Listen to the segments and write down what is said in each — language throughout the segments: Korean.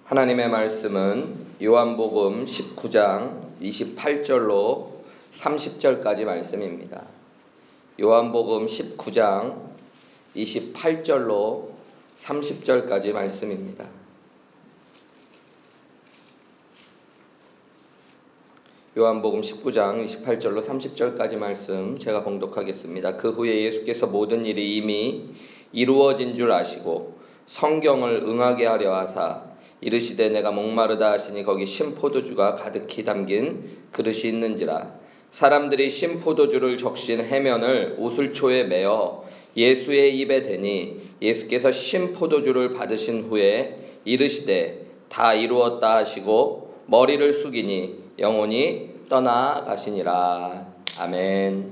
하나님의 말씀은 요한복음 19장 28절로 30절까지 말씀입니다. 요한복음 19장 28절로 30절까지 말씀입니다. 요한복음 19장 28절로 30절까지 말씀 제가 봉독하겠습니다. 그 후에 예수께서 모든 일이 이미 이루어진 줄 아시고 성경을 응하게 하려 하사 이르시되 내가 목마르다 하시니 거기 신포도주가 가득히 담긴 그릇이 있는지라. 사람들이 신포도주를 적신 해면을 우슬초에 매어 예수의 입에 대니 예수께서 신포도주를 받으신 후에 이르시되 다 이루었다 하시고 머리를 숙이니 영혼이 떠나가시니라. 아멘.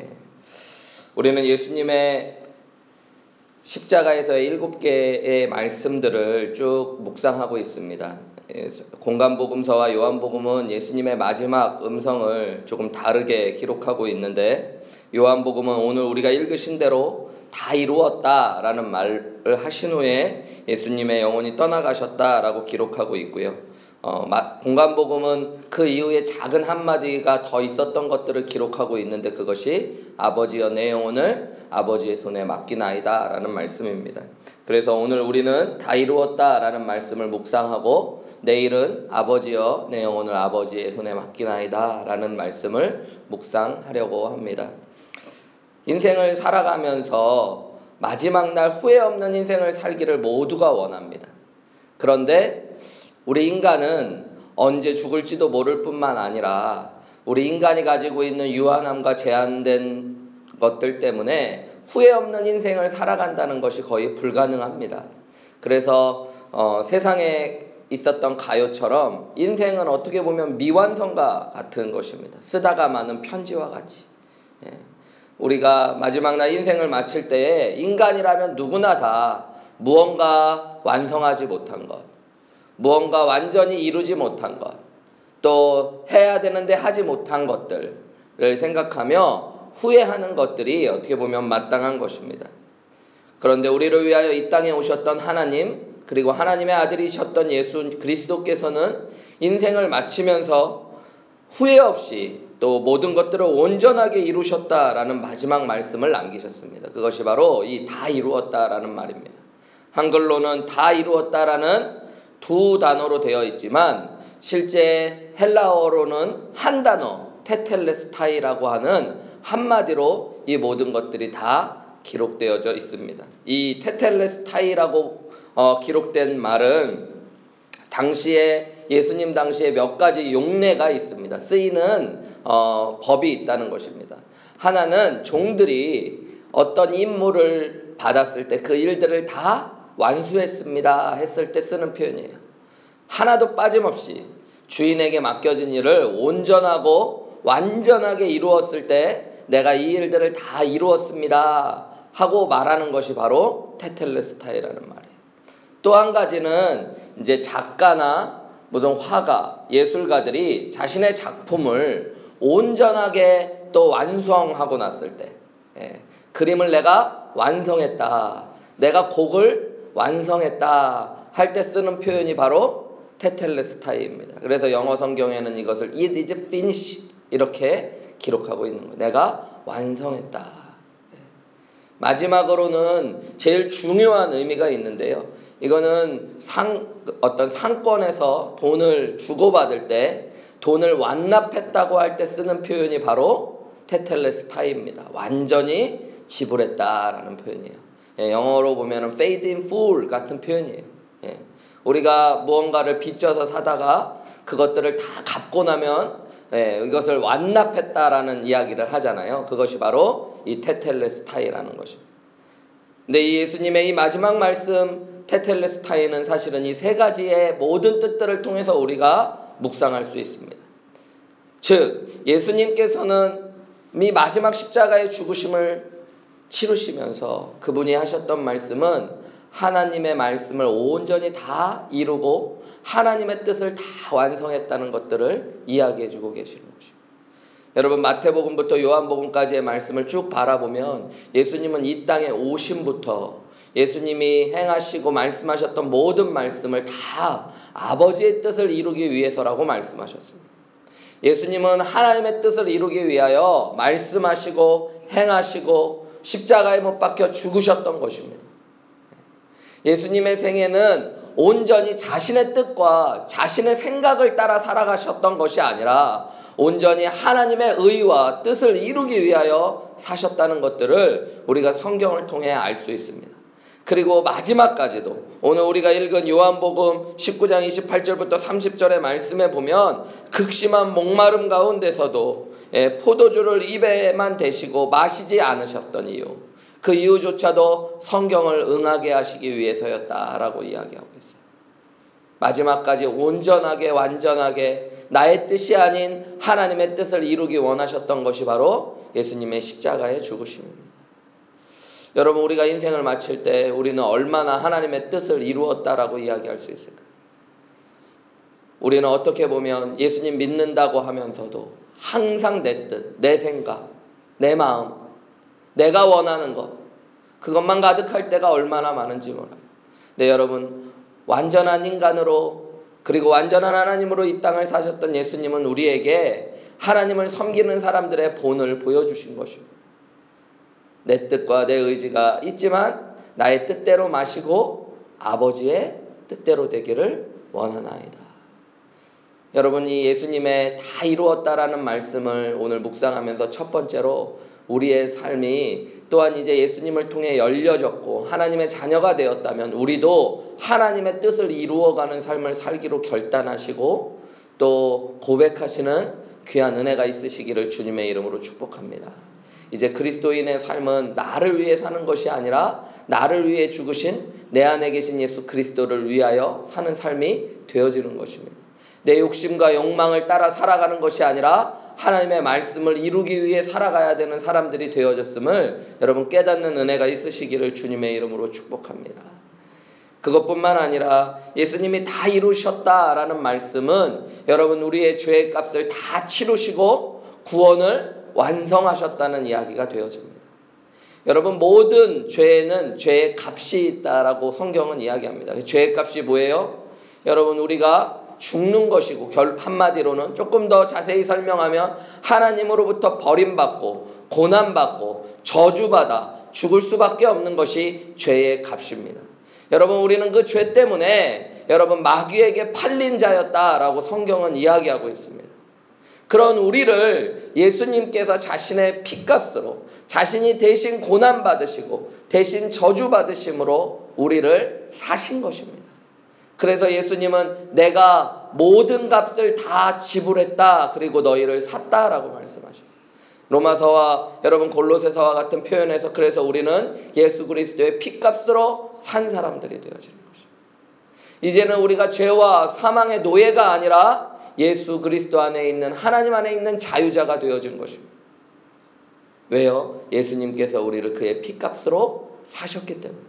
우리는 예수님의 십자가에서의 7개의 말씀들을 쭉 묵상하고 있습니다. 공간복음서와 요한복음은 예수님의 마지막 음성을 조금 다르게 기록하고 있는데, 요한복음은 오늘 우리가 읽으신 대로 다 이루었다라는 말을 하신 후에 예수님의 영혼이 떠나가셨다라고 기록하고 있고요. 공간복음은 그 이후에 작은 한마디가 더 있었던 것들을 기록하고 있는데, 그것이 아버지여 내 영혼을 아버지의 손에 맡기나이다 라는 말씀입니다. 그래서 오늘 우리는 다 이루었다 라는 말씀을 묵상하고, 내일은 아버지여 내 영혼을 아버지의 손에 맡기나이다 라는 말씀을 묵상하려고 합니다. 인생을 살아가면서 마지막 날 후회 없는 인생을 살기를 모두가 원합니다. 그런데 우리 인간은 언제 죽을지도 모를 뿐만 아니라 우리 인간이 가지고 있는 유한함과 제한된 것들 때문에 후회 없는 인생을 살아간다는 것이 거의 불가능합니다. 그래서 세상에 있었던 가요처럼 인생은 어떻게 보면 미완성과 같은 것입니다. 쓰다가 마는 편지와 같이. 우리가 마지막 날 인생을 마칠 때에 인간이라면 누구나 다 무언가 완성하지 못한 것, 무언가 완전히 이루지 못한 것, 또 해야 되는데 하지 못한 것들을 생각하며 후회하는 것들이 어떻게 보면 마땅한 것입니다. 그런데 우리를 위하여 이 땅에 오셨던 하나님, 그리고 하나님의 아들이셨던 예수 그리스도께서는 인생을 마치면서 후회 없이 또 모든 것들을 온전하게 이루셨다라는 마지막 말씀을 남기셨습니다. 그것이 바로 이 다 이루었다라는 말입니다. 한글로는 다 이루었다라는 두 단어로 되어 있지만 실제 헬라어로는 한 단어, 테텔레스타이라고 하는 한마디로 이 모든 것들이 다 기록되어져 있습니다. 이 테텔레스타이라고 기록된 말은 당시에 예수님 당시에 몇 가지 용례가 있습니다. 쓰이는 법이 있다는 것입니다. 하나는 종들이 어떤 임무를 받았을 때 그 일들을 다 완수했습니다 했을 때 쓰는 표현이에요. 하나도 빠짐없이 주인에게 맡겨진 일을 온전하고 완전하게 이루었을 때 내가 이 일들을 다 이루었습니다 하고 말하는 것이 바로 테텔레스타이라는 말이에요. 또 한 가지는 이제 작가나 무슨 화가, 예술가들이 자신의 작품을 온전하게 또 완성하고 났을 때, 그림을 내가 완성했다, 내가 곡을 완성했다 할 때 쓰는 표현이 바로 테텔레스타이입니다. 그래서 영어 성경에는 이것을 It is finished 이렇게 기록하고 있는 거예요. 내가 완성했다. 마지막으로는 제일 중요한 의미가 있는데요. 이거는 어떤 상권에서 돈을 주고받을 때 돈을 완납했다고 할 때 쓰는 표현이 바로 테텔레스타이입니다. 완전히 지불했다라는 표현이에요. 영어로 보면은 paid in full 같은 표현이에요. 우리가 무언가를 빚져서 사다가 그것들을 다 갚고 나면 이것을 완납했다라는 이야기를 하잖아요. 그것이 바로 이 테텔레스타이라는 것입니다. 근데 이 예수님의 이 마지막 말씀 테텔레스타이는 사실은 이 세 가지의 모든 뜻들을 통해서 우리가 묵상할 수 있습니다. 즉 예수님께서는 이 마지막 십자가의 죽으심을 치르시면서 그분이 하셨던 말씀은 하나님의 말씀을 온전히 다 이루고 하나님의 뜻을 다 완성했다는 것들을 이야기해주고 계시는 것입니다. 여러분 마태복음부터 요한복음까지의 말씀을 쭉 바라보면 예수님은 이 땅에 오심부터 예수님이 행하시고 말씀하셨던 모든 말씀을 다 아버지의 뜻을 이루기 위해서라고 말씀하셨습니다. 예수님은 하나님의 뜻을 이루기 위하여 말씀하시고 행하시고 십자가에 못 박혀 죽으셨던 것입니다. 예수님의 생애는 온전히 자신의 뜻과 자신의 생각을 따라 살아가셨던 것이 아니라 온전히 하나님의 의와 뜻을 이루기 위하여 사셨다는 것들을 우리가 성경을 통해 알 수 있습니다. 그리고 마지막까지도 오늘 우리가 읽은 요한복음 19장 28절부터 30절의 말씀에 보면 극심한 목마름 가운데서도 포도주를 입에만 대시고 마시지 않으셨던 이유, 그 이유조차도 성경을 응하게 하시기 위해서였다라고 이야기하고 있어요. 마지막까지 온전하게 완전하게 나의 뜻이 아닌 하나님의 뜻을 이루기 원하셨던 것이 바로 예수님의 십자가의 죽으심입니다. 여러분, 우리가 인생을 마칠 때 우리는 얼마나 하나님의 뜻을 이루었다라고 이야기할 수 있을까요? 우리는 어떻게 보면 예수님 믿는다고 하면서도 항상 내 뜻, 내 생각, 내 마음, 내가 원하는 것, 그것만 가득할 때가 얼마나 많은지 몰라요. 네, 여러분, 완전한 인간으로 그리고 완전한 하나님으로 이 땅을 사셨던 예수님은 우리에게 하나님을 섬기는 사람들의 본을 보여주신 것입니다. 내 뜻과 내 의지가 있지만 나의 뜻대로 마시고 아버지의 뜻대로 되기를 원하나이다. 여러분, 이 예수님의 다 이루었다라는 말씀을 오늘 묵상하면서 첫 번째로 우리의 삶이 또한 이제 예수님을 통해 열려졌고 하나님의 자녀가 되었다면 우리도 하나님의 뜻을 이루어가는 삶을 살기로 결단하시고 또 고백하시는 귀한 은혜가 있으시기를 주님의 이름으로 축복합니다. 이제 그리스도인의 삶은 나를 위해 사는 것이 아니라 나를 위해 죽으신 내 안에 계신 예수 그리스도를 위하여 사는 삶이 되어지는 것입니다. 내 욕심과 욕망을 따라 살아가는 것이 아니라 하나님의 말씀을 이루기 위해 살아가야 되는 사람들이 되어졌음을 여러분 깨닫는 은혜가 있으시기를 주님의 이름으로 축복합니다. 그것뿐만 아니라 예수님이 다 이루셨다라는 말씀은 여러분 우리의 죄의 값을 다 치르시고 구원을 완성하셨다는 이야기가 되어집니다. 여러분, 모든 죄에는 죄의 값이 있다라고 성경은 이야기합니다. 죄의 값이 뭐예요? 여러분, 우리가 죽는 것이고 한마디로는 조금 더 자세히 설명하면 하나님으로부터 버림받고 고난받고 저주받아 죽을 수밖에 없는 것이 죄의 값입니다. 여러분, 우리는 그 죄 때문에 여러분 마귀에게 팔린 자였다라고 성경은 이야기하고 있습니다. 그런 우리를 예수님께서 자신의 피값으로 자신이 대신 고난받으시고 대신 저주받으심으로 우리를 사신 것입니다. 그래서 예수님은 내가 모든 값을 다 지불했다 그리고 너희를 샀다라고 말씀하십니다. 로마서와 여러분 골로새서와 같은 표현에서 그래서 우리는 예수 그리스도의 피값으로 산 사람들이 되어지는 것입니다. 이제는 우리가 죄와 사망의 노예가 아니라 예수 그리스도 안에 있는 하나님 안에 있는 자유자가 되어진 것입니다. 왜요? 예수님께서 우리를 그의 피값으로 사셨기 때문입니다.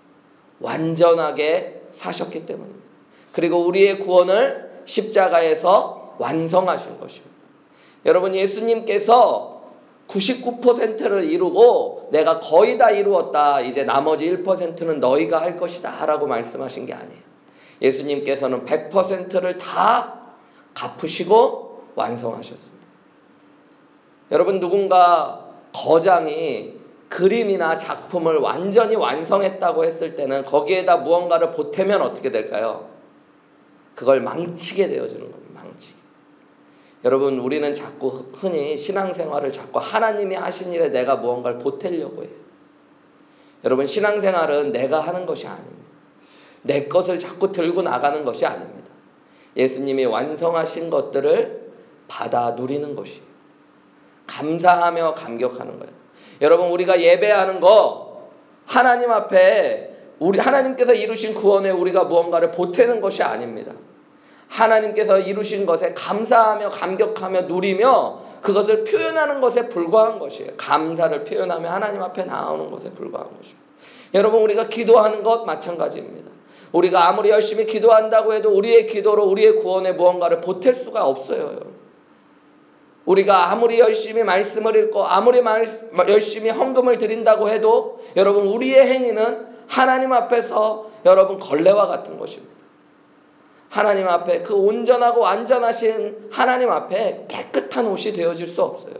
완전하게 사셨기 때문입니다. 그리고 우리의 구원을 십자가에서 완성하신 것입니다. 여러분, 예수님께서 99%를 이루고 내가 거의 다 이루었다. 이제 나머지 1%는 너희가 할 것이다 라고 말씀하신 게 아니에요. 예수님께서는 100%를 다 갚으시고 완성하셨습니다. 여러분, 누군가 거장이 그림이나 작품을 완전히 완성했다고 했을 때는 거기에다 무언가를 보태면 어떻게 될까요? 그걸 망치게 되어지는 겁니다. 망치게. 여러분, 우리는 자꾸 흔히 신앙생활을 자꾸 하나님이 하신 일에 내가 무언가를 보태려고 해요. 여러분, 신앙생활은 내가 하는 것이 아닙니다. 내 것을 자꾸 들고 나가는 것이 아닙니다. 예수님이 완성하신 것들을 받아 누리는 것이에요. 감사하며 감격하는 거예요. 여러분, 우리가 예배하는 거 하나님 앞에 하나님께서 이루신 구원에 우리가 무언가를 보태는 것이 아닙니다. 하나님께서 이루신 것에 감사하며 감격하며 누리며 그것을 표현하는 것에 불과한 것이에요. 감사를 표현하며 하나님 앞에 나오는 것에 불과한 것이에요. 여러분, 우리가 기도하는 것 마찬가지입니다. 우리가 아무리 열심히 기도한다고 해도 우리의 기도로 우리의 구원에 무언가를 보탤 수가 없어요. 우리가 아무리 열심히 말씀을 읽고 아무리 열심히 헌금을 드린다고 해도 여러분 우리의 행위는 하나님 앞에서 여러분 걸레와 같은 것입니다. 하나님 앞에 그 온전하고 완전하신 하나님 앞에 깨끗한 옷이 되어질 수 없어요.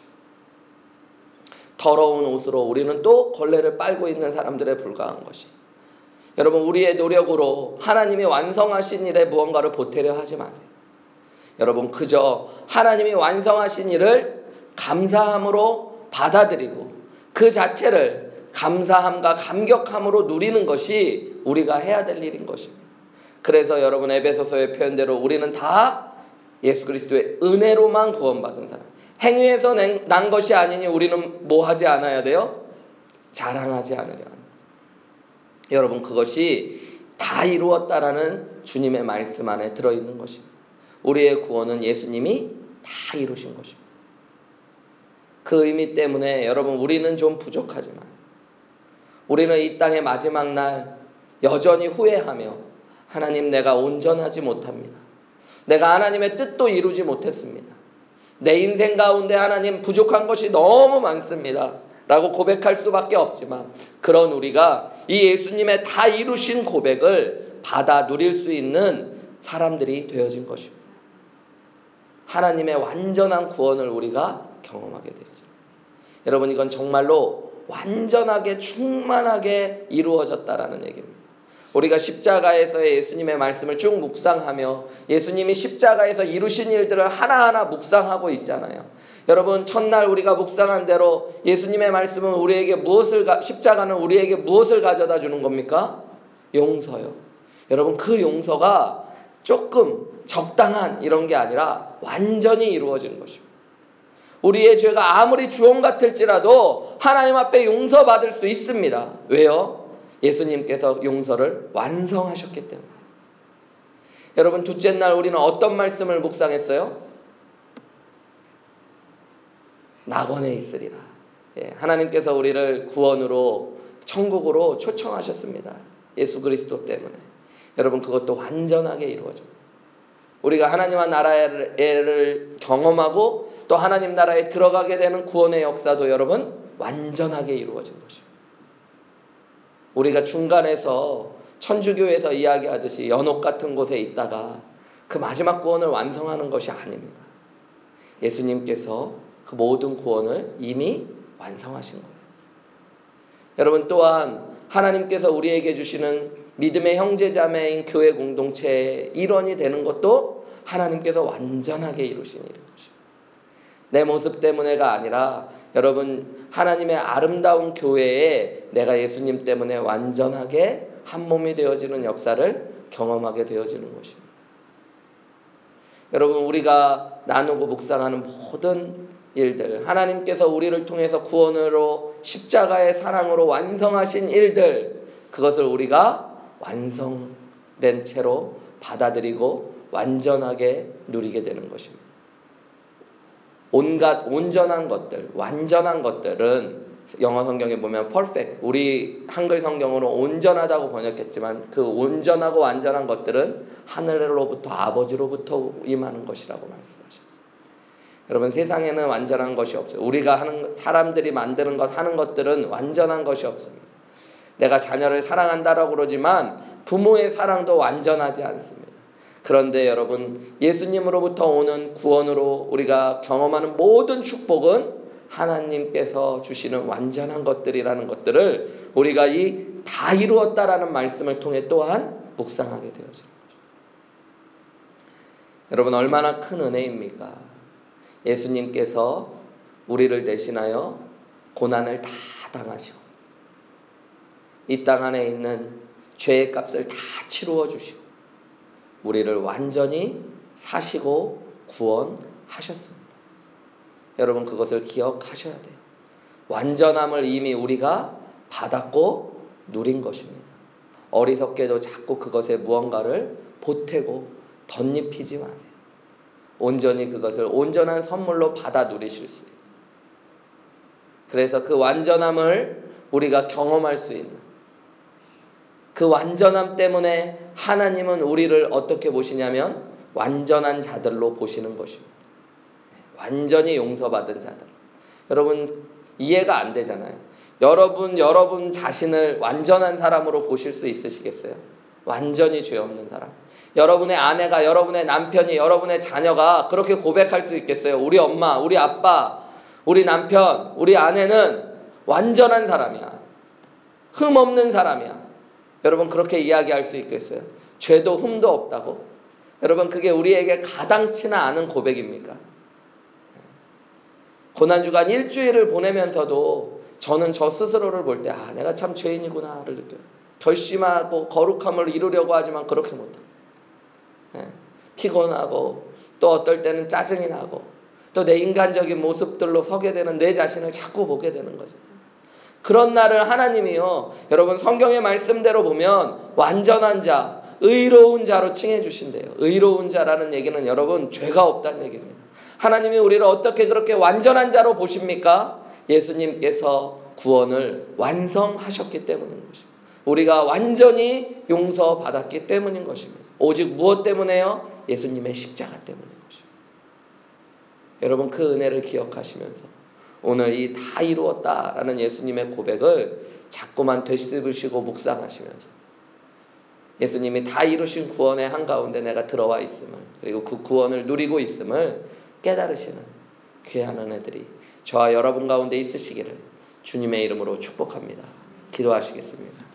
더러운 옷으로 우리는 또 걸레를 빨고 있는 사람들에 불과한 것이. 여러분, 우리의 노력으로 하나님이 완성하신 일에 무언가를 보태려 하지 마세요. 여러분, 그저 하나님이 완성하신 일을 감사함으로 받아들이고 그 자체를 감사함과 감격함으로 누리는 것이 우리가 해야 될 일인 것입니다. 그래서 여러분, 에베소서의 표현대로 우리는 다 예수 그리스도의 은혜로만 구원받은 사람. 행위에서 난 것이 아니니 우리는 뭐 하지 않아야 돼요? 자랑하지 않으려 합니다. 여러분, 그것이 다 이루었다라는 주님의 말씀 안에 들어있는 것입니다. 우리의 구원은 예수님이 다 이루신 것입니다. 그 의미 때문에 여러분, 우리는 좀 부족하지만 우리는 이 땅의 마지막 날 여전히 후회하며 하나님, 내가 온전하지 못합니다. 내가 하나님의 뜻도 이루지 못했습니다. 내 인생 가운데 하나님 부족한 것이 너무 많습니다. 라고 고백할 수밖에 없지만 그런 우리가 이 예수님의 다 이루신 고백을 받아 누릴 수 있는 사람들이 되어진 것입니다. 하나님의 완전한 구원을 우리가 경험하게 되죠. 여러분, 이건 정말로 완전하게 충만하게 이루어졌다라는 얘기입니다. 우리가 십자가에서의 예수님의 말씀을 쭉 묵상하며 예수님이 십자가에서 이루신 일들을 하나하나 묵상하고 있잖아요. 여러분, 첫날 우리가 묵상한 대로 예수님의 말씀은 우리에게 십자가는 우리에게 무엇을 가져다 주는 겁니까? 용서요. 여러분, 그 용서가 조금 적당한 이런 게 아니라 완전히 이루어지는 것입니다. 우리의 죄가 아무리 주홍 같을지라도 하나님 앞에 용서받을 수 있습니다. 왜요? 예수님께서 용서를 완성하셨기 때문에. 여러분, 둘째 날 우리는 어떤 말씀을 묵상했어요? 낙원에 있으리라. 하나님께서 우리를 구원으로 천국으로 초청하셨습니다. 예수 그리스도 때문에. 여러분, 그것도 완전하게 이루어집니다. 우리가 하나님과 나라를 경험하고 또 하나님 나라에 들어가게 되는 구원의 역사도 여러분 완전하게 이루어진 것입니다. 우리가 중간에서 천주교에서 이야기하듯이 연옥 같은 곳에 있다가 그 마지막 구원을 완성하는 것이 아닙니다. 예수님께서 그 모든 구원을 이미 완성하신 거예요. 여러분, 또한 하나님께서 우리에게 주시는 믿음의 형제자매인 교회 공동체의 일원이 되는 것도 하나님께서 완전하게 이루신 일인 것입니다. 내 모습 때문에가 아니라 여러분, 하나님의 아름다운 교회에 내가 예수님 때문에 완전하게 한 몸이 되어지는 역사를 경험하게 되어지는 것입니다. 여러분, 우리가 나누고 묵상하는 모든 일들, 하나님께서 우리를 통해서 구원으로 십자가의 사랑으로 완성하신 일들, 그것을 우리가 완성된 채로 받아들이고 완전하게 누리게 되는 것입니다. 온갖 온전한 것들, 완전한 것들은 영어 성경에 보면 perfect, 우리 한글 성경으로 온전하다고 번역했지만 그 온전하고 완전한 것들은 하늘로부터 아버지로부터 임하는 것이라고 말씀하셨어요. 여러분, 세상에는 완전한 것이 없어요. 우리가 하는, 사람들이 만드는 것, 하는 것들은 완전한 것이 없습니다. 내가 자녀를 사랑한다라고 그러지만 부모의 사랑도 완전하지 않습니다. 그런데 여러분, 예수님으로부터 오는 구원으로 우리가 경험하는 모든 축복은 하나님께서 주시는 완전한 것들이라는 것들을 우리가 이 다 이루었다라는 말씀을 통해 또한 묵상하게 되어집니다. 여러분, 얼마나 큰 은혜입니까? 예수님께서 우리를 대신하여 고난을 다 당하시고 이 땅 안에 있는 죄의 값을 다 치루어 주시고 우리를 완전히 사시고 구원하셨습니다. 여러분, 그것을 기억하셔야 돼요. 완전함을 이미 우리가 받았고 누린 것입니다. 어리석게도 자꾸 그것에 무언가를 보태고 덧입히지 마세요. 온전히 그것을 온전한 선물로 받아 누리실 수 있는, 그래서 그 완전함을 우리가 경험할 수 있는, 그 완전함 때문에 하나님은 우리를 어떻게 보시냐면 완전한 자들로 보시는 것입니다. 완전히 용서받은 자들. 여러분, 이해가 안 되잖아요. 여러분 자신을 완전한 사람으로 보실 수 있으시겠어요? 완전히 죄 없는 사람. 여러분의 아내가, 여러분의 남편이, 여러분의 자녀가 그렇게 고백할 수 있겠어요? 우리 엄마, 우리 아빠, 우리 남편, 우리 아내는 완전한 사람이야. 흠 없는 사람이야. 여러분 그렇게 이야기할 수 있겠어요? 죄도 흠도 없다고? 여러분 그게 우리에게 가당치나 않은 고백입니까? 고난주간 일주일을 보내면서도 저는 저 스스로를 볼 때 내가 참 죄인이구나를 느껴요. 결심하고 거룩함을 이루려고 하지만 그렇게 못해. 피곤하고 또 어떨 때는 짜증이 나고 또 내 인간적인 모습들로 서게 되는 내 자신을 자꾸 보게 되는 거죠. 그런 날을 하나님이요, 여러분 성경의 말씀대로 보면 완전한 자, 의로운 자로 칭해 주신대요. 의로운 자라는 얘기는 여러분 죄가 없다는 얘기입니다. 하나님이 우리를 어떻게 그렇게 완전한 자로 보십니까? 예수님께서 구원을 완성하셨기 때문인 것입니다. 우리가 완전히 용서받았기 때문인 것입니다. 오직 무엇 때문에요? 예수님의 십자가 때문인 것입니다. 여러분 그 은혜를 기억하시면서 오늘 이 다 이루었다라는 예수님의 고백을 자꾸만 되씹으시고 묵상하시면서 예수님이 다 이루신 구원의 한가운데 내가 들어와 있음을, 그리고 그 구원을 누리고 있음을 깨달으시는 귀한 은혜들이 저와 여러분 가운데 있으시기를 주님의 이름으로 축복합니다. 기도하시겠습니다.